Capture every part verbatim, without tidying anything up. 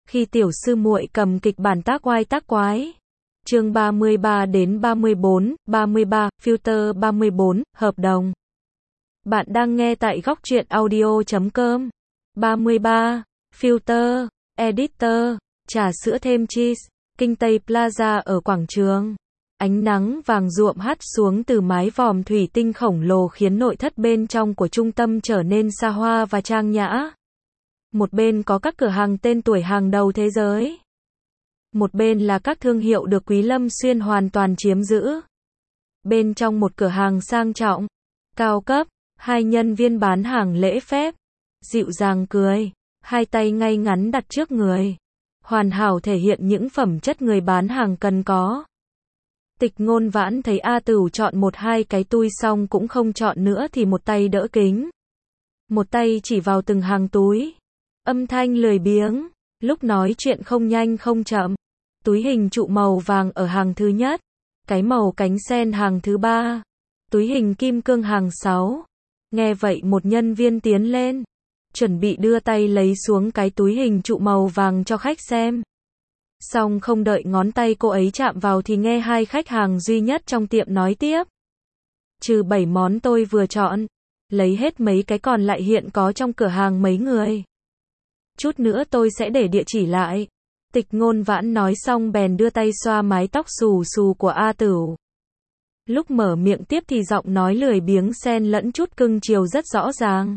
Khi tiểu sư muội cầm kịch bản tác oai tác quái. Chương ba mươi ba đến ba mươi bốn, ba mươi ba, filter ba mươi bốn, hợp đồng. Bạn đang nghe tại góc truyện audio chấm com. ba mươi ba, filter, editor, trà sữa thêm cheese, Kinh Tây Plaza ở quảng trường. Ánh nắng vàng ruộm hắt xuống từ mái vòm thủy tinh khổng lồ khiến nội thất bên trong của trung tâm trở nên xa hoa và trang nhã. Một bên có các cửa hàng tên tuổi hàng đầu thế giới. Một bên là các thương hiệu được Quý Lâm Xuyên hoàn toàn chiếm giữ. Bên trong một cửa hàng sang trọng, cao cấp, hai nhân viên bán hàng lễ phép, dịu dàng cười, hai tay ngay ngắn đặt trước người, hoàn hảo thể hiện những phẩm chất người bán hàng cần có. Tịch Ngôn Vãn thấy A Tửu chọn một hai cái tui xong cũng không chọn nữa thì một tay đỡ kính. Một tay chỉ vào từng hàng túi. Âm thanh lười biếng, lúc nói chuyện không nhanh không chậm. Túi hình trụ màu vàng ở hàng thứ nhất, cái màu cánh sen hàng thứ ba, túi hình kim cương hàng sáu. Nghe vậy một nhân viên tiến lên, chuẩn bị đưa tay lấy xuống cái túi hình trụ màu vàng cho khách xem. Xong không đợi ngón tay cô ấy chạm vào thì nghe hai khách hàng duy nhất trong tiệm nói tiếp. Trừ bảy món tôi vừa chọn, lấy hết mấy cái còn lại hiện có trong cửa hàng mấy người. Chút nữa tôi sẽ để địa chỉ lại. Tịch Ngôn Vãn nói xong bèn đưa tay xoa mái tóc xù xù của A Tửu. Lúc mở miệng tiếp thì giọng nói lười biếng xen lẫn chút cưng chiều rất rõ ràng.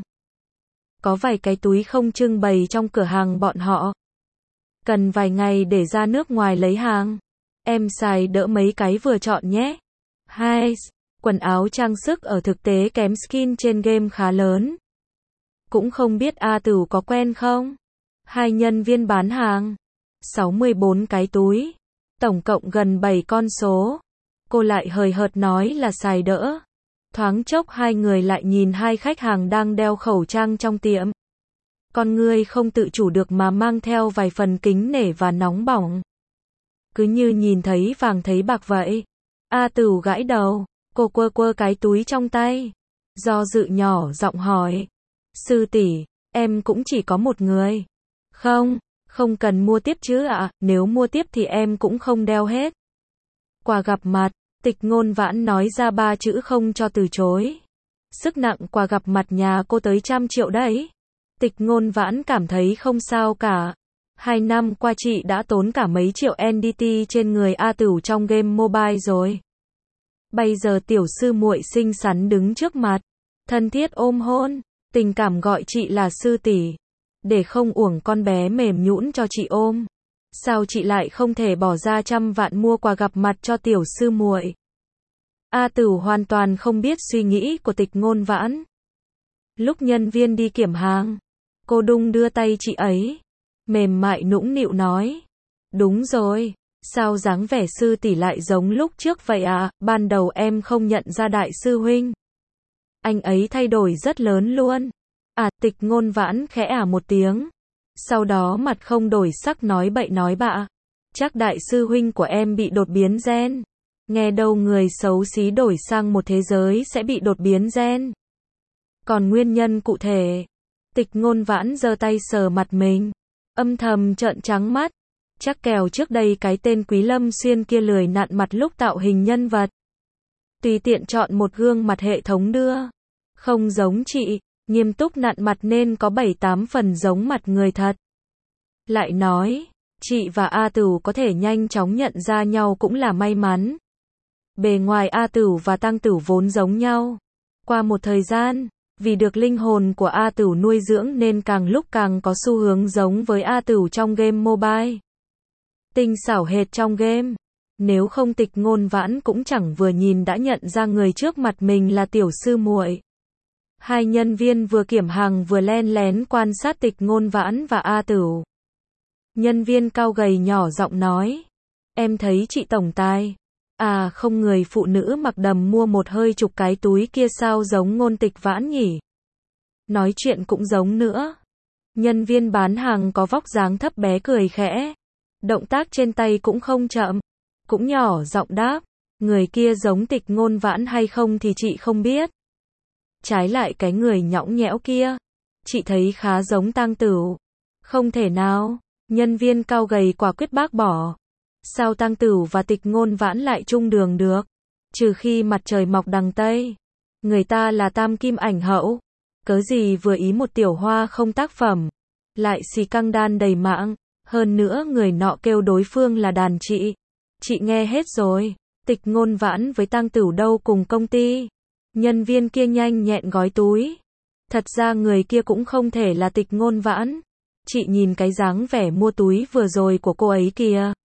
Có vài cái túi không trưng bày trong cửa hàng bọn họ. Cần vài ngày để ra nước ngoài lấy hàng. Em xài đỡ mấy cái vừa chọn nhé. Hai, quần áo trang sức ở thực tế kém skin trên game khá lớn. Cũng không biết A Tửu có quen không? Hai nhân viên bán hàng. sáu mươi bốn cái túi. Tổng cộng gần bảy con số. Cô lại hời hợt nói là xài đỡ. Thoáng chốc hai người lại nhìn hai khách hàng đang đeo khẩu trang trong tiệm. Con người không tự chủ được mà mang theo vài phần kính nể và nóng bỏng. Cứ như nhìn thấy vàng thấy bạc vậy. A Tửu gãi đầu. Cô quơ quơ cái túi trong tay. Do dự nhỏ giọng hỏi. Sư tỷ, em cũng chỉ có một người. Không, không cần mua tiếp chứ ạ, à, nếu mua tiếp thì em cũng không đeo hết. Quà gặp mặt, Tịch Ngôn Vãn nói ra ba chữ không cho từ chối. Sức nặng quà gặp mặt nhà cô tới trăm triệu đấy. Tịch Ngôn Vãn cảm thấy không sao cả. Hai năm qua chị đã tốn cả mấy triệu en đê tê trên người A Tửu trong game mobile rồi. Bây giờ tiểu sư muội xinh xắn đứng trước mặt, thân thiết ôm hôn, tình cảm gọi chị là sư tỷ. Để không uổng con bé mềm nhũn cho chị ôm. Sao chị lại không thể bỏ ra trăm vạn mua quà gặp mặt cho tiểu sư muội? A Tửu hoàn toàn không biết suy nghĩ của Tịch Ngôn Vãn. Lúc nhân viên đi kiểm hàng, cô đung đưa tay chị ấy, mềm mại nũng nịu nói. Đúng rồi, sao dáng vẻ sư tỷ lại giống lúc trước vậy à, ban đầu em không nhận ra đại sư huynh. Anh ấy thay đổi rất lớn luôn. À, Tịch Ngôn Vãn khẽ ả một tiếng. Sau đó mặt không đổi sắc nói bậy nói bạ. Chắc đại sư huynh của em bị đột biến gen. Nghe đâu người xấu xí đổi sang một thế giới sẽ bị đột biến gen. Còn nguyên nhân cụ thể. Tịch Ngôn Vãn giơ tay sờ mặt mình. Âm thầm trợn trắng mắt. Chắc kèo trước đây cái tên Quý Lâm Xuyên kia lười nặn mặt lúc tạo hình nhân vật. Tùy tiện chọn một gương mặt hệ thống đưa. Không giống chị. Nghiêm túc nặn mặt nên có bảy tám phần giống mặt người thật. Lại nói, chị và A Tửu có thể nhanh chóng nhận ra nhau cũng là may mắn. Bề ngoài A Tửu và Tăng Tửu vốn giống nhau. Qua một thời gian, vì được linh hồn của A Tửu nuôi dưỡng nên càng lúc càng có xu hướng giống với A Tửu trong game mobile. Tinh xảo hệt trong game. Nếu không Tịch Ngôn Vãn cũng chẳng vừa nhìn đã nhận ra người trước mặt mình là tiểu sư muội. Hai nhân viên vừa kiểm hàng vừa len lén quan sát Tịch Ngôn Vãn và A Tửu. Nhân viên cao gầy nhỏ giọng nói. Em thấy chị tổng tài. À không, người phụ nữ mặc đầm mua một hơi chục cái túi kia sao giống Ngôn Tịch Vãn nhỉ? Nói chuyện cũng giống nữa. Nhân viên bán hàng có vóc dáng thấp bé cười khẽ. Động tác trên tay cũng không chậm. Cũng nhỏ giọng đáp. Người kia giống Tịch Ngôn Vãn hay không thì chị không biết. Trái lại cái người nhõng nhẽo kia, chị thấy khá giống Tang Tửu. Không thể nào. Nhân viên cao gầy quả quyết bác bỏ. Sao Tang Tửu và Tịch Ngôn Vãn lại chung đường được? Trừ khi mặt trời mọc đằng Tây. Người ta là tam kim ảnh hậu. Cớ gì vừa ý một tiểu hoa không tác phẩm. Lại xì căng đan đầy mạng. Hơn nữa người nọ kêu đối phương là đàn chị. Chị nghe hết rồi. Tịch Ngôn Vãn với Tang Tửu đâu cùng công ty. Nhân viên kia nhanh nhẹn gói túi. Thật ra người kia cũng không thể là Tịch Ngôn Vãn. Chị nhìn cái dáng vẻ mua túi vừa rồi của cô ấy kìa.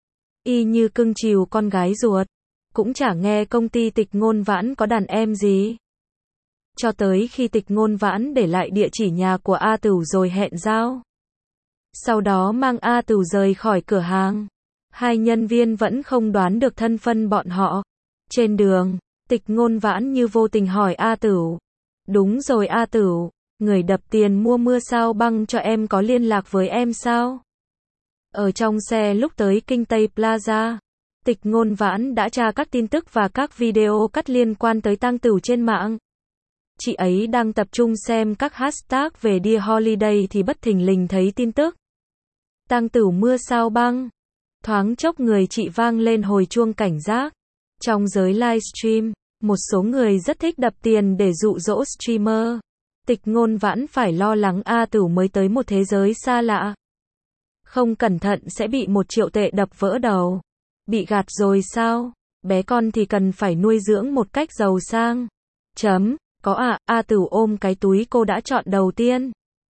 Y như cưng chiều con gái ruột. Cũng chả nghe công ty Tịch Ngôn Vãn có đàn em gì. Cho tới khi Tịch Ngôn Vãn để lại địa chỉ nhà của A Tửu rồi hẹn giao. Sau đó mang A Tửu rời khỏi cửa hàng. Hai nhân viên vẫn không đoán được thân phận bọn họ. Trên đường, Tịch Ngôn Vãn như vô tình hỏi A Tửu. Đúng rồi A Tửu, người đập tiền mua mưa sao băng cho em có liên lạc với em sao? Ở trong xe lúc tới Kinh Tây Plaza, Tịch Ngôn Vãn đã tra các tin tức và các video cắt liên quan tới Tang Tửu trên mạng. Chị ấy đang tập trung xem các hashtag về Dear Holiday thì bất thình lình thấy tin tức. Tang Tửu mưa sao băng. Thoáng chốc người chị vang lên hồi chuông cảnh giác. Trong giới livestream, một số người rất thích đập tiền để dụ dỗ streamer. Tịch Ngôn Vãn phải lo lắng A Tửu mới tới một thế giới xa lạ. Không cẩn thận sẽ bị một triệu tệ đập vỡ đầu. Bị gạt rồi sao? Bé con thì cần phải nuôi dưỡng một cách giàu sang. Chấm, có à, A Tửu ôm cái túi cô đã chọn đầu tiên.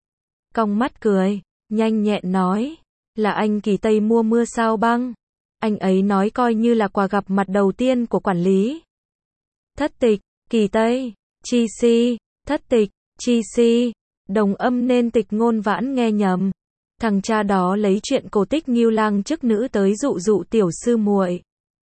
Cong mắt cười, nhanh nhẹn nói. Là anh Kỳ Tây mua mưa sao băng. Anh ấy nói coi như là quà gặp mặt đầu tiên của quản lý. Thất tịch, Kỳ Tây, chi si, thất tịch, chi si, đồng âm nên Tịch Ngôn Vãn nghe nhầm. Thằng cha đó lấy chuyện cổ tích Ngưu Lang chức nữ tới dụ dụ tiểu sư muội.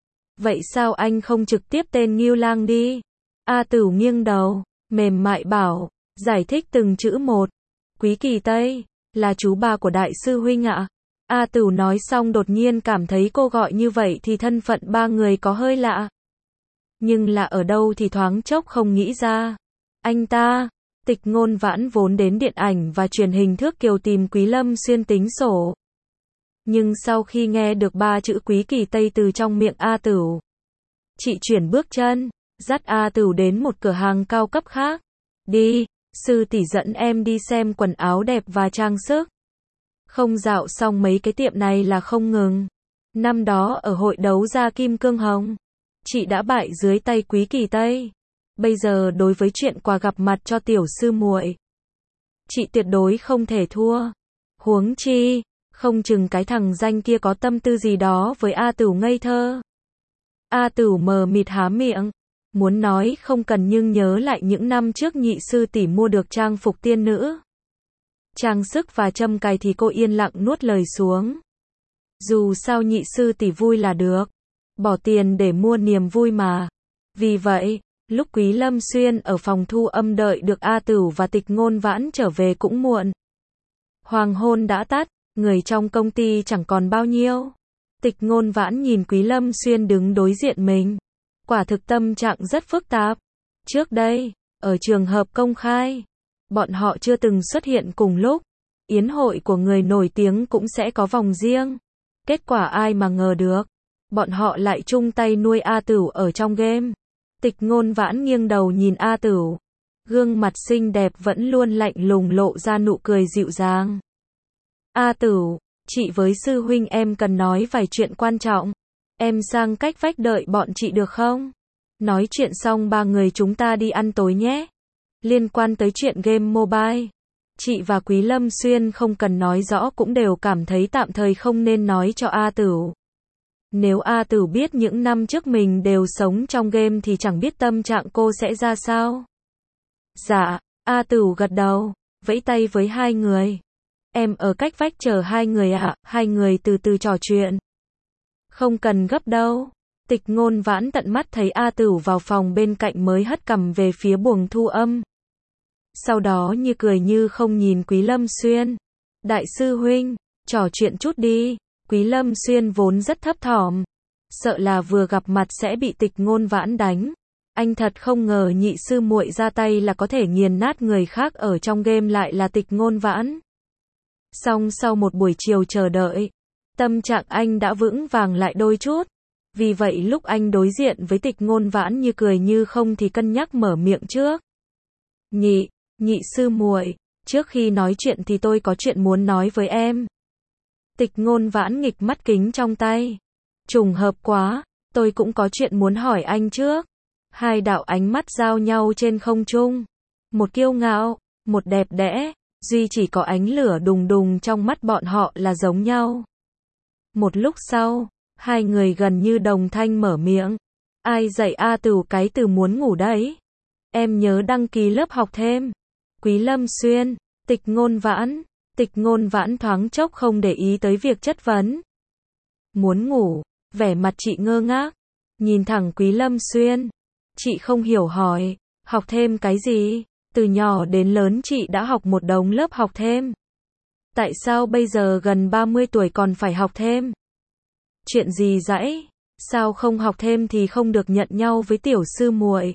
Vậy sao anh không trực tiếp tên Ngưu Lang đi? A Tửu nghiêng đầu, mềm mại bảo, giải thích từng chữ một. Quý Kỳ Tây, là chú ba của đại sư huynh ạ. A Tửu nói xong đột nhiên cảm thấy cô gọi như vậy thì thân phận ba người có hơi lạ. Nhưng là ở đâu thì thoáng chốc không nghĩ ra. Anh ta, Tịch Ngôn Vãn vốn đến điện ảnh và truyền hình thước kiều tìm Quý Lâm Xuyên tính sổ. Nhưng sau khi nghe được ba chữ Quý Kỳ Tây từ trong miệng A Tửu, chị chuyển bước chân, dắt A Tửu đến một cửa hàng cao cấp khác. Đi, sư tỷ dẫn em đi xem quần áo đẹp và trang sức. Không dạo xong mấy cái tiệm này là không ngừng. Năm đó ở hội đấu giá Kim Cương Hồng, chị đã bại dưới tay Quý Kỳ Tây. Bây giờ đối với chuyện quà gặp mặt cho tiểu sư muội, chị tuyệt đối không thể thua. Huống chi, không chừng cái thằng danh kia có tâm tư gì đó với A Tửu ngây thơ. A Tửu mờ mịt há miệng, muốn nói không cần nhưng nhớ lại những năm trước nhị sư tỷ mua được trang phục tiên nữ, trang sức và châm cài thì cô yên lặng nuốt lời xuống. Dù sao nhị sư tỷ vui là được, bỏ tiền để mua niềm vui mà. Vì vậy, lúc Quý Lâm Xuyên ở phòng thu âm đợi được A Tửu và Tịch Ngôn Vãn trở về cũng muộn. Hoàng hôn đã tắt, người trong công ty chẳng còn bao nhiêu. Tịch Ngôn Vãn nhìn Quý Lâm Xuyên đứng đối diện mình. Quả thực tâm trạng rất phức tạp. Trước đây, ở trường hợp công khai, bọn họ chưa từng xuất hiện cùng lúc. Yến hội của người nổi tiếng cũng sẽ có vòng riêng. Kết quả ai mà ngờ được, bọn họ lại chung tay nuôi A Tửu ở trong game. Tịch Ngôn Vãn nghiêng đầu nhìn A Tửu. Gương mặt xinh đẹp vẫn luôn lạnh lùng lộ ra nụ cười dịu dàng. A Tửu, chị với sư huynh em cần nói vài chuyện quan trọng. Em sang cách vách đợi bọn chị được không? Nói chuyện xong ba người chúng ta đi ăn tối nhé. Liên quan tới chuyện game mobile, chị và Quý Lâm Xuyên không cần nói rõ cũng đều cảm thấy tạm thời không nên nói cho A Tửu. Nếu A Tửu biết những năm trước mình đều sống trong game thì chẳng biết tâm trạng cô sẽ ra sao. Dạ, A Tửu gật đầu, vẫy tay với hai người. Em ở cách vách chờ hai người ạ, à, hai người từ từ trò chuyện. Không cần gấp đâu. Tịch Ngôn Vãn tận mắt thấy A Tửu vào phòng bên cạnh mới hất cằm về phía buồng thu âm. Sau đó như cười như không nhìn Quý Lâm Xuyên. Đại sư huynh, trò chuyện chút đi. Quý Lâm Xuyên vốn rất thấp thỏm, sợ là vừa gặp mặt sẽ bị Tịch Ngôn Vãn đánh. Anh thật không ngờ nhị sư muội ra tay là có thể nghiền nát người khác ở trong game lại là Tịch Ngôn Vãn. Song sau một buổi chiều chờ đợi, tâm trạng anh đã vững vàng lại đôi chút. Vì vậy lúc anh đối diện với Tịch Ngôn Vãn như cười như không thì cân nhắc mở miệng trước. Nhị, nhị sư muội, trước khi nói chuyện thì tôi có chuyện muốn nói với em. Tịch Ngôn Vãn nghịch mắt kính trong tay. Trùng hợp quá, tôi cũng có chuyện muốn hỏi anh trước. Hai đạo ánh mắt giao nhau trên không trung. Một kiêu ngạo, một đẹp đẽ, duy chỉ có ánh lửa đùng đùng trong mắt bọn họ là giống nhau. Một lúc sau, hai người gần như đồng thanh mở miệng. Ai dạy A Tửu cái từ muốn ngủ đấy? Em nhớ đăng ký lớp học thêm. Quý Lâm Xuyên, Tịch Ngôn Vãn. Tịch Ngôn Vãn thoáng chốc không để ý tới việc chất vấn. Muốn ngủ, vẻ mặt chị ngơ ngác, nhìn thẳng Quý Lâm Xuyên. Chị không hiểu hỏi, học thêm cái gì? Từ nhỏ đến lớn chị đã học một đống lớp học thêm. Tại sao bây giờ gần ba mươi tuổi còn phải học thêm? Chuyện gì dãy? Sao không học thêm thì không được nhận nhau với tiểu sư muội?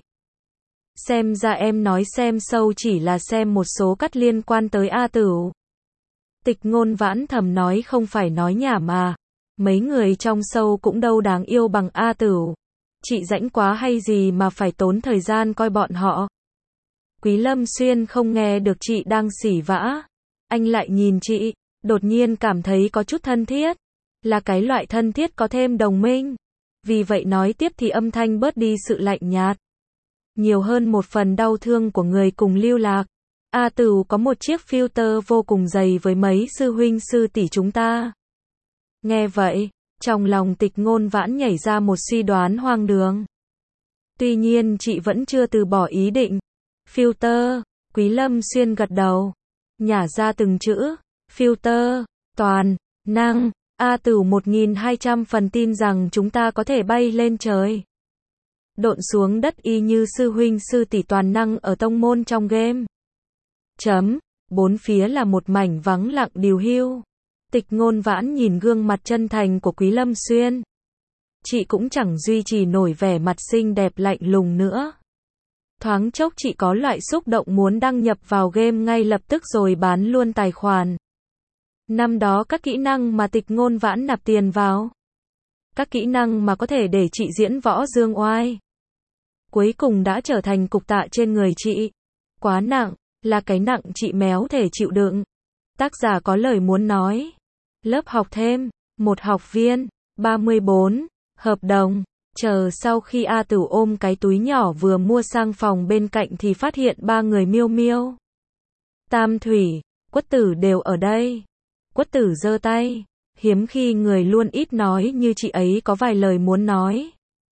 Xem ra em nói xem sâu chỉ là xem một số cắt liên quan tới A Tửu. Tịch Ngôn Vãn thầm nói không phải nói nhảm mà. Mấy người trong sâu cũng đâu đáng yêu bằng A Tửu. Chị rãnh quá hay gì mà phải tốn thời gian coi bọn họ. Quý Lâm Xuyên không nghe được chị đang xỉ vã. Anh lại nhìn chị, đột nhiên cảm thấy có chút thân thiết. Là cái loại thân thiết có thêm đồng minh. Vì vậy nói tiếp thì âm thanh bớt đi sự lạnh nhạt. Nhiều hơn một phần đau thương của người cùng lưu lạc. A Tửu có một chiếc filter vô cùng dày với mấy sư huynh sư tỷ chúng ta. Nghe vậy, trong lòng Tịch Ngôn Vãn nhảy ra một suy đoán hoang đường. Tuy nhiên chị vẫn chưa từ bỏ ý định. Filter, Quý Lâm Xuyên gật đầu. Nhả ra từng chữ. Filter, toàn, năng, A Tửu một nghìn hai trăm phần tin rằng chúng ta có thể bay lên trời. Độn xuống đất y như sư huynh sư tỷ toàn năng ở tông môn trong game. Chấm, bốn phía là một mảnh vắng lặng điều hưu. Tịch Ngôn Vãn nhìn gương mặt chân thành của Quý Lâm Xuyên. Chị cũng chẳng duy trì nổi vẻ mặt xinh đẹp lạnh lùng nữa. Thoáng chốc chị có loại xúc động muốn đăng nhập vào game ngay lập tức rồi bán luôn tài khoản. Năm đó các kỹ năng mà Tịch Ngôn Vãn nạp tiền vào. Các kỹ năng mà có thể để chị diễn võ dương oai. Cuối cùng đã trở thành cục tạ trên người chị. Quá nặng, là cái nặng chị méo thể chịu đựng. Tác giả có lời muốn nói. Lớp học thêm, một học viên, ba mươi bốn, hợp đồng. Chờ sau khi A Tửu ôm cái túi nhỏ vừa mua sang phòng bên cạnh thì phát hiện ba người Miêu Miêu, Tam Thủy, Quất Tử đều ở đây. Quất Tử giơ tay, hiếm khi người luôn ít nói như chị ấy có vài lời muốn nói.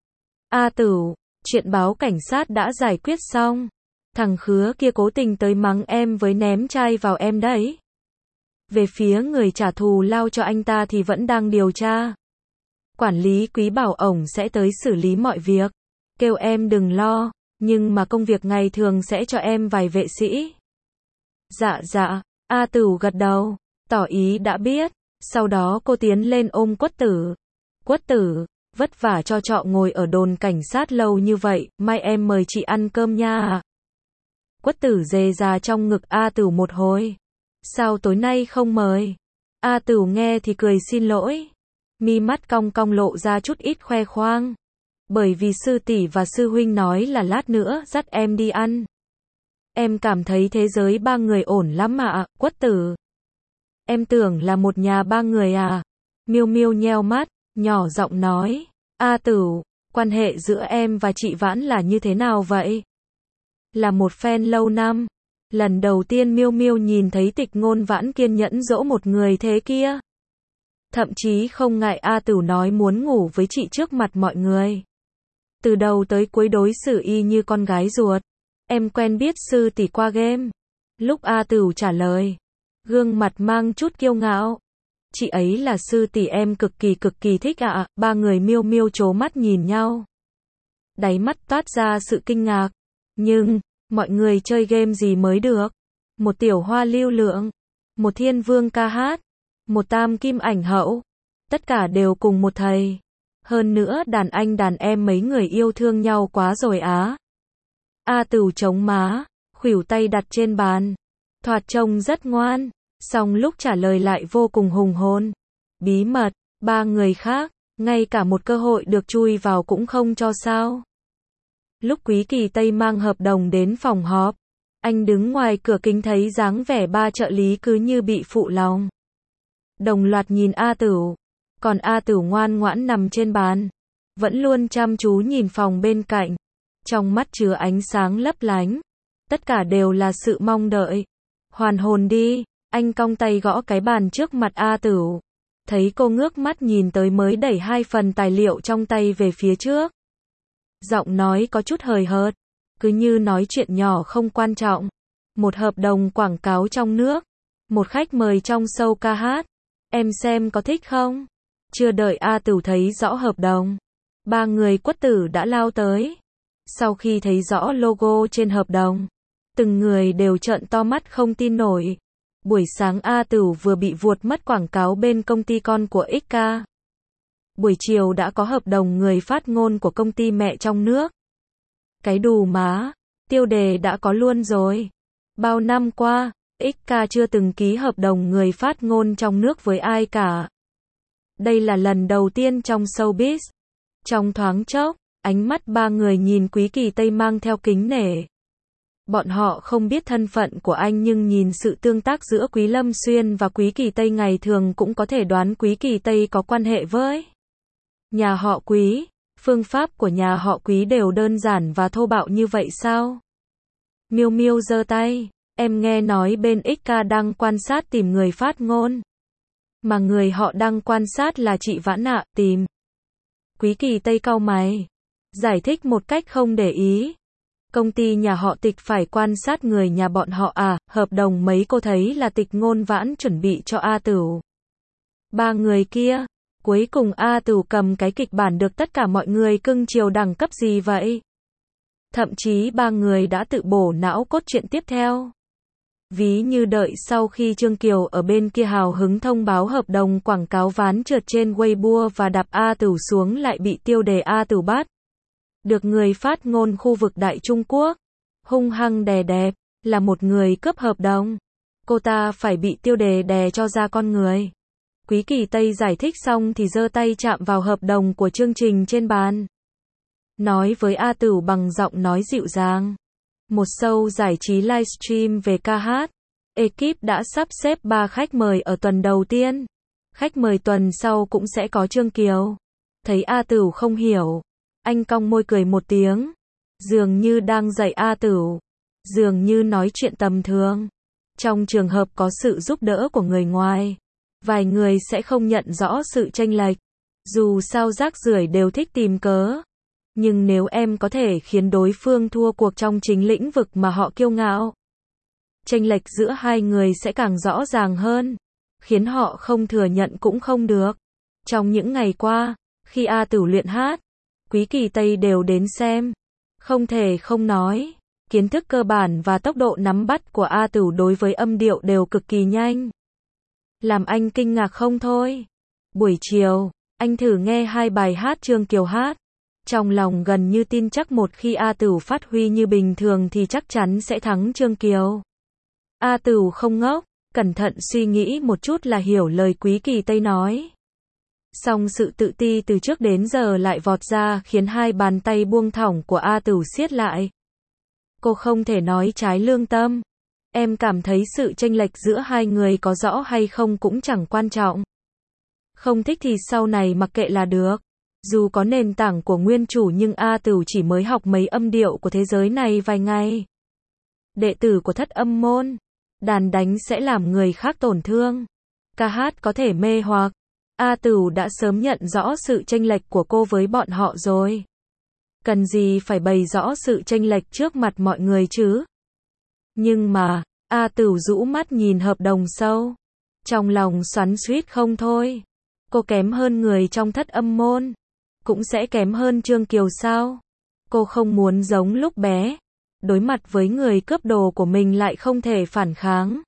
A Tửu, chuyện báo cảnh sát đã giải quyết xong. Thằng khứa kia cố tình tới mắng em với ném chai vào em đấy. Về phía người trả thù lao cho anh ta thì vẫn đang điều tra. Quản lý Quý bảo ổng sẽ tới xử lý mọi việc. Kêu em đừng lo, nhưng mà công việc ngày thường sẽ cho em vài vệ sĩ. Dạ dạ, A Tửu gật đầu, tỏ ý đã biết. Sau đó cô tiến lên ôm Quất Tử. Quất Tử, vất vả cho trọ ngồi ở đồn cảnh sát lâu như vậy, mai em mời chị ăn cơm nha. Quất Tử dề ra trong ngực A Tửu một hồi. Sao tối nay không mời? A Tửu nghe thì cười xin lỗi. Mi mắt cong cong lộ ra chút ít khoe khoang. Bởi vì sư tỷ và sư huynh nói là lát nữa dắt em đi ăn. Em cảm thấy thế giới ba người ổn lắm mà, Quất Tử. Em tưởng là một nhà ba người à? Miêu Miêu nheo mắt, nhỏ giọng nói. A Tửu, quan hệ giữa em và chị Vãn là như thế nào vậy? Là một fan lâu năm. Lần đầu tiên Miêu Miêu nhìn thấy Tịch Ngôn Vãn kiên nhẫn dỗ một người thế kia. Thậm chí không ngại A Tửu nói muốn ngủ với chị trước mặt mọi người. Từ đầu tới cuối đối xử y như con gái ruột. Em quen biết sư tỷ qua game. Lúc A Tửu trả lời, gương mặt mang chút kiêu ngạo. Chị ấy là sư tỷ em cực kỳ cực kỳ thích ạ. À. Ba người Miêu Miêu trố mắt nhìn nhau. Đáy mắt toát ra sự kinh ngạc. Nhưng, mọi người chơi game gì mới được? Một tiểu hoa lưu lượng, một thiên vương ca hát, một tam kim ảnh hậu. Tất cả đều cùng một thầy. Hơn nữa đàn anh đàn em mấy người yêu thương nhau quá rồi á. A Tửu chống má, khuỷu tay đặt trên bàn. Thoạt trông rất ngoan. Song lúc trả lời lại vô cùng hùng hồn. Bí mật, ba người khác, ngay cả một cơ hội được chui vào cũng không cho sao. Lúc Quý Kỳ Tây mang hợp đồng đến phòng họp, anh đứng ngoài cửa kính thấy dáng vẻ ba trợ lý cứ như bị phụ lòng. Đồng loạt nhìn A Tửu, còn A Tửu ngoan ngoãn nằm trên bàn, vẫn luôn chăm chú nhìn phòng bên cạnh, trong mắt chứa ánh sáng lấp lánh, tất cả đều là sự mong đợi. Hoàn hồn đi, anh cong tay gõ cái bàn trước mặt A Tửu, thấy cô ngước mắt nhìn tới mới đẩy hai phần tài liệu trong tay về phía trước. Giọng nói có chút hời hợt, cứ như nói chuyện nhỏ không quan trọng. Một hợp đồng quảng cáo trong nước, một khách mời trong show ca hát, em xem có thích không? Chưa đợi A Tửu thấy rõ hợp đồng, ba người quất tử đã lao tới. Sau khi thấy rõ logo trên hợp đồng, từng người đều trợn to mắt không tin nổi. Buổi sáng A Tửu vừa bị vuột mất quảng cáo bên công ty con của ích ca. Buổi chiều đã có hợp đồng người phát ngôn của công ty mẹ trong nước. Cái đù má, tiêu đề đã có luôn rồi. Bao năm qua, ích ca chưa từng ký hợp đồng người phát ngôn trong nước với ai cả. Đây là lần đầu tiên trong showbiz. Trong thoáng chốc, ánh mắt ba người nhìn Quý Kỳ Tây mang theo kính nể. Bọn họ không biết thân phận của anh nhưng nhìn sự tương tác giữa Quý Lâm Xuyên và Quý Kỳ Tây ngày thường cũng có thể đoán Quý Kỳ Tây có quan hệ với nhà họ Quý. Phương pháp của nhà họ Quý đều đơn giản và thô bạo như vậy sao? Miêu Miêu giơ tay, em nghe nói bên ích ca đang quan sát tìm người phát ngôn. Mà người họ đang quan sát là chị Vãn ạ, tìm. Quý Kỳ Tây cau mày, giải thích một cách không để ý. Công ty nhà họ Tịch phải quan sát người nhà bọn họ à, hợp đồng mấy cô thấy là Tịch Ngôn Vãn chuẩn bị cho A Tửu. Ba người kia, cuối cùng A Tửu cầm cái kịch bản được tất cả mọi người cưng chiều đẳng cấp gì vậy? Thậm chí ba người đã tự bổ não cốt truyện tiếp theo. Ví như đợi sau khi Trương Kiều ở bên kia hào hứng thông báo hợp đồng quảng cáo ván trượt trên Weibo và đạp A Tửu xuống lại bị tiêu đề A Tửu bắt. Được người phát ngôn khu vực Đại Trung Quốc hung hăng đè đẹp, là một người cướp hợp đồng. Cô ta phải bị tiêu đề đè cho ra con người. Quý Kỳ Tây giải thích xong thì giơ tay chạm vào hợp đồng của chương trình trên bàn. Nói với A Tửu bằng giọng nói dịu dàng. Một show giải trí livestream về ca hát. Ekip đã sắp xếp ba khách mời ở tuần đầu tiên. Khách mời tuần sau cũng sẽ có Trương Kiều. Thấy A Tửu không hiểu, anh cong môi cười một tiếng. Dường như đang dạy A Tửu. Dường như nói chuyện tầm thường. Trong trường hợp có sự giúp đỡ của người ngoài, vài người sẽ không nhận rõ sự chênh lệch. Dù sao rác rưởi đều thích tìm cớ. Nhưng nếu em có thể khiến đối phương thua cuộc trong chính lĩnh vực mà họ kiêu ngạo, chênh lệch giữa hai người sẽ càng rõ ràng hơn. Khiến họ không thừa nhận cũng không được. Trong những ngày qua, khi A Tửu luyện hát, Quý Kỳ Tây đều đến xem. Không thể không nói, kiến thức cơ bản và tốc độ nắm bắt của A Tửu đối với âm điệu đều cực kỳ nhanh. Làm anh kinh ngạc không thôi. Buổi chiều, anh thử nghe hai bài hát Trương Kiều hát. Trong lòng gần như tin chắc một khi A Tửu phát huy như bình thường thì chắc chắn sẽ thắng Trương Kiều. A Tửu không ngốc, cẩn thận suy nghĩ một chút là hiểu lời Quý Kỳ Tây nói. Song sự tự ti từ trước đến giờ lại vọt ra khiến hai bàn tay buông thõng của A Tửu siết lại. Cô không thể nói trái lương tâm. Em cảm thấy sự chênh lệch giữa hai người có rõ hay không cũng chẳng quan trọng. Không thích thì sau này mặc kệ là được. Dù có nền tảng của nguyên chủ nhưng A Tửu chỉ mới học mấy âm điệu của thế giới này vài ngày. Đệ tử của Thất Âm Môn, đàn đánh sẽ làm người khác tổn thương. Ca hát có thể mê hoặc. A Tửu đã sớm nhận rõ sự chênh lệch của cô với bọn họ rồi. Cần gì phải bày rõ sự chênh lệch trước mặt mọi người chứ? Nhưng mà, A Tửu rũ mắt nhìn hợp đồng sâu. Trong lòng xoắn xuýt không thôi. Cô kém hơn người trong Thất Âm Môn. Cũng sẽ kém hơn Trương Kiều sao? Cô không muốn giống lúc bé. Đối mặt với người cướp đồ của mình lại không thể phản kháng.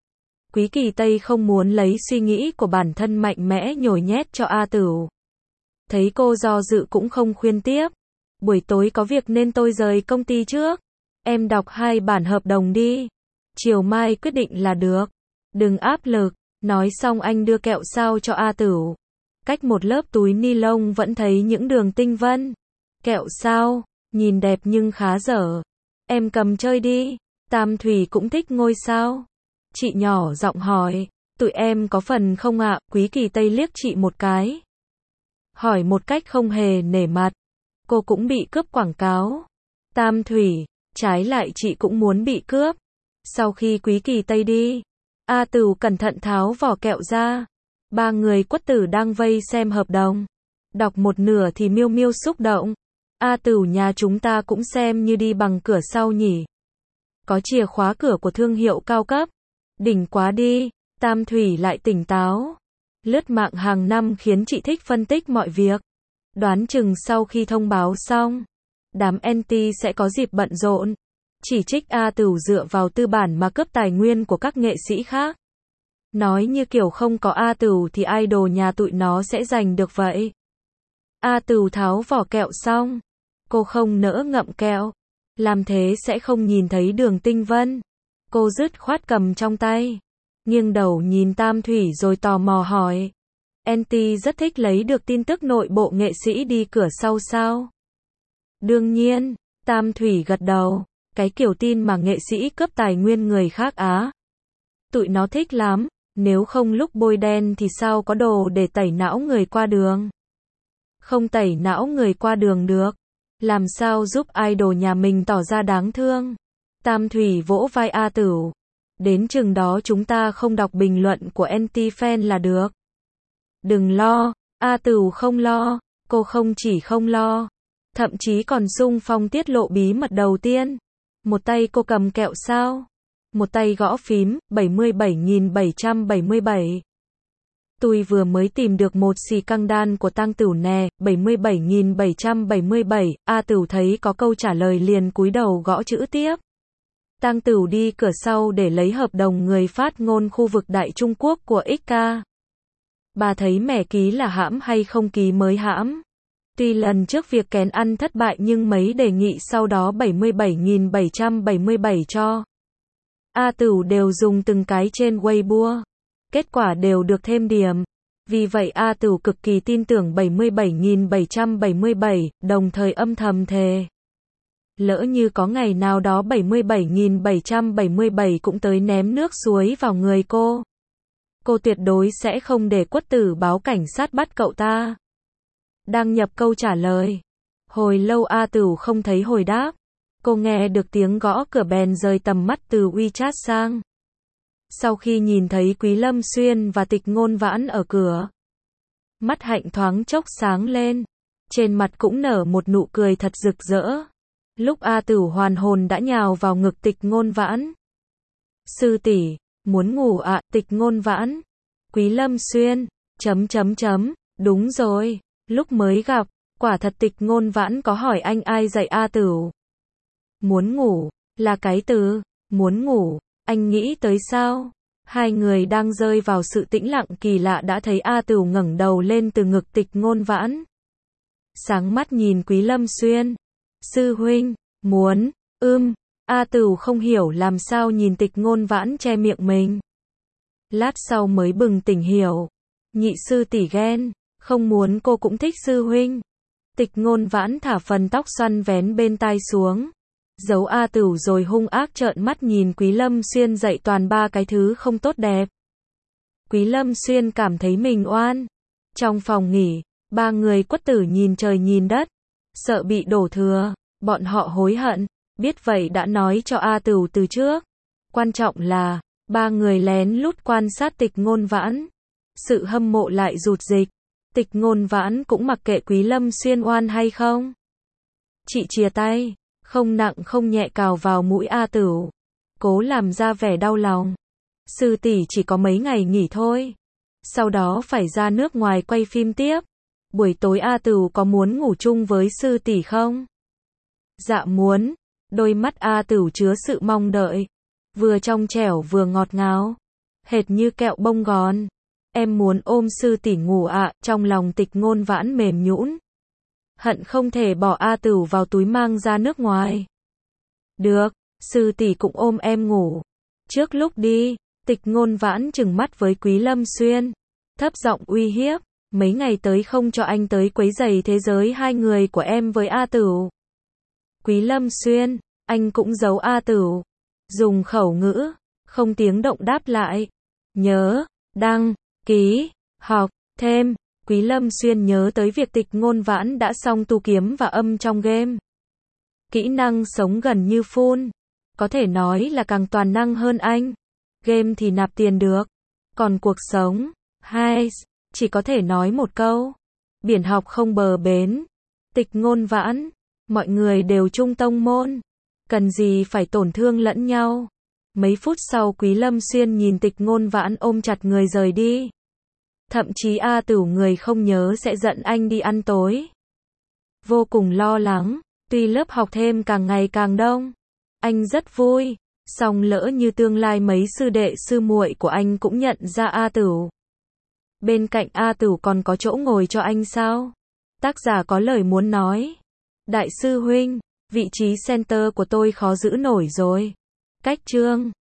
Quý Kỳ Tây không muốn lấy suy nghĩ của bản thân mạnh mẽ nhồi nhét cho A Tửu. Thấy cô do dự cũng không khuyên tiếp. Buổi tối có việc nên tôi rời công ty trước. Em đọc hai bản hợp đồng đi. Chiều mai quyết định là được. Đừng áp lực. Nói xong anh đưa kẹo sao cho A Tửu. Cách một lớp túi ni lông vẫn thấy những đường tinh vân. Kẹo sao, nhìn đẹp nhưng khá dở. Em cầm chơi đi. Tam Thủy cũng thích ngôi sao. Chị nhỏ giọng hỏi, tụi em có phần không ạ? Quý Kỳ Tây liếc chị một cái. Hỏi một cách không hề nể mặt. Cô cũng bị cướp quảng cáo. Tam Thủy, trái lại chị cũng muốn bị cướp. Sau khi Quý Kỳ Tây đi, A Tửu cẩn thận tháo vỏ kẹo ra. Ba người quất tử đang vây xem hợp đồng. Đọc một nửa thì Miêu Miêu xúc động. A Tửu nhà chúng ta cũng xem như đi bằng cửa sau nhỉ. Có chìa khóa cửa của thương hiệu cao cấp. Đỉnh quá đi. Tam Thủy lại tỉnh táo. Lướt mạng hàng năm khiến chị thích phân tích mọi việc. Đoán chừng sau khi thông báo xong, đám anti sẽ có dịp bận rộn. Chỉ trích A Tửu dựa vào tư bản mà cướp tài nguyên của các nghệ sĩ khác. Nói như kiểu không có A Tửu thì idol nhà tụi nó sẽ giành được vậy. A Tửu tháo vỏ kẹo xong. Cô không nỡ ngậm kẹo. Làm thế sẽ không nhìn thấy đường tinh vân. Cô dứt khoát cầm trong tay. Nghiêng đầu nhìn Tam Thủy rồi tò mò hỏi. Anti rất thích lấy được tin tức nội bộ nghệ sĩ đi cửa sau sao? Đương nhiên, Tam Thủy gật đầu. Cái kiểu tin mà nghệ sĩ cướp tài nguyên người khác á. Tụi nó thích lắm. Nếu không lúc bôi đen thì sao có đồ để tẩy não người qua đường? Không tẩy não người qua đường được. Làm sao giúp idol nhà mình tỏ ra đáng thương? Tam Thủy vỗ vai A Tửu. Đến chừng đó chúng ta không đọc bình luận của anti-fan là được. Đừng lo, A Tửu không lo. Cô không chỉ không lo, thậm chí còn xung phong tiết lộ bí mật đầu tiên. Một tay cô cầm kẹo sao, một tay gõ phím, bảy mươi bảy nghìn bảy trăm bảy mươi bảy. Tôi vừa mới tìm được một xì căng đan của Tang Tửu nè, bảy mươi bảy nghìn bảy trăm bảy mươi bảy, A Tửu thấy có câu trả lời liền cúi đầu gõ chữ tiếp. Tang Tửu đi cửa sau để lấy hợp đồng người phát ngôn khu vực Đại Trung Quốc của ích ca. Bà thấy mẻ ký là hãm hay không ký mới hãm. Tuy lần trước việc kén ăn thất bại nhưng mấy đề nghị sau đó bảy mươi bảy nghìn bảy trăm bảy mươi bảy cho A Tửu đều dùng từng cái trên Weibo. Kết quả đều được thêm điểm. Vì vậy A Tửu cực kỳ tin tưởng bảy mươi bảy nghìn bảy trăm bảy mươi bảy, đồng thời âm thầm thề. Lỡ như có ngày nào đó bảy mươi bảy nghìn bảy trăm bảy mươi bảy cũng tới ném nước suối vào người cô. Cô tuyệt đối sẽ không để quất tử báo cảnh sát bắt cậu ta. Đang nhập câu trả lời. Hồi lâu A Tửu không thấy hồi đáp. Cô nghe được tiếng gõ cửa bèn rời tầm mắt từ WeChat sang. Sau khi nhìn thấy Quý Lâm Xuyên và Tịch Ngôn Vãn ở cửa, mắt Hạnh thoáng chốc sáng lên. Trên mặt cũng nở một nụ cười thật rực rỡ. Lúc A Tửu hoàn hồn đã nhào vào ngực Tịch Ngôn Vãn. Sư tỷ, muốn ngủ ạ? Tịch Ngôn Vãn. Quý Lâm Xuyên, chấm chấm chấm, đúng rồi, lúc mới gặp, quả thật Tịch Ngôn Vãn có hỏi anh ai dạy A Tửu. Muốn ngủ, là cái từ, muốn ngủ, anh nghĩ tới sao? Hai người đang rơi vào sự tĩnh lặng kỳ lạ đã thấy A Tửu ngẩng đầu lên từ ngực Tịch Ngôn Vãn. Sáng mắt nhìn Quý Lâm Xuyên. Sư huynh, muốn, ưm, A Tửu không hiểu làm sao nhìn Tịch Ngôn Vãn che miệng mình. Lát sau mới bừng tỉnh hiểu. Nhị sư tỷ ghen, không muốn cô cũng thích sư huynh. Tịch Ngôn Vãn thả phần tóc xoăn vén bên tai xuống. Giấu A Tửu rồi hung ác trợn mắt nhìn Quý Lâm Xuyên dạy toàn ba cái thứ không tốt đẹp. Quý Lâm Xuyên cảm thấy mình oan. Trong phòng nghỉ, ba người quất tử nhìn trời nhìn đất. Sợ bị đổ thừa, bọn họ hối hận. Biết vậy đã nói cho A Tửu từ trước. Quan trọng là, ba người lén lút quan sát Tịch Ngôn Vãn. Sự hâm mộ lại rụt dịch. Tịch Ngôn Vãn cũng mặc kệ Quý Lâm Xuyên oan hay không. Chị chìa tay, không nặng không nhẹ cào vào mũi A Tửu. Cố làm ra vẻ đau lòng. Sư tỷ chỉ có mấy ngày nghỉ thôi. Sau đó phải ra nước ngoài quay phim tiếp. Buổi tối A Tửu có muốn ngủ chung với sư tỷ không? Dạ muốn. Đôi mắt A Tửu chứa sự mong đợi. Vừa trong trẻo vừa ngọt ngào. Hệt như kẹo bông gòn. Em muốn ôm sư tỷ ngủ ạ. Trong lòng Tịch Ngôn Vãn mềm nhũn. Hận không thể bỏ A Tửu vào túi mang ra nước ngoài. Được, sư tỷ cũng ôm em ngủ. Trước lúc đi, Tịch Ngôn Vãn trừng mắt với Quý Lâm Xuyên, thấp giọng uy hiếp, mấy ngày tới không cho anh tới quấy rầy thế giới hai người của em với A Tửu. Quý Lâm Xuyên, anh cũng giấu A Tửu, dùng khẩu ngữ, không tiếng động đáp lại. Nhớ, đăng, ký, học, thêm. Quý Lâm Xuyên nhớ tới việc Tịch Ngôn Vãn đã xong tu kiếm và âm trong game. Kỹ năng sống gần như full, có thể nói là càng toàn năng hơn anh. Game thì nạp tiền được, còn cuộc sống, hai, chỉ có thể nói một câu. Biển học không bờ bến. Tịch Ngôn Vãn, mọi người đều chung tông môn, cần gì phải tổn thương lẫn nhau. Mấy phút sau Quý Lâm Xuyên nhìn Tịch Ngôn Vãn ôm chặt người rời đi. Thậm chí A Tửu người không nhớ sẽ dẫn anh đi ăn tối. Vô cùng lo lắng, tuy lớp học thêm càng ngày càng đông, anh rất vui, song lỡ như tương lai mấy sư đệ sư muội của anh cũng nhận ra A Tửu. Bên cạnh A Tửu còn có chỗ ngồi cho anh sao? Tác giả có lời muốn nói. Đại sư huynh, vị trí center của tôi khó giữ nổi rồi. Cách chương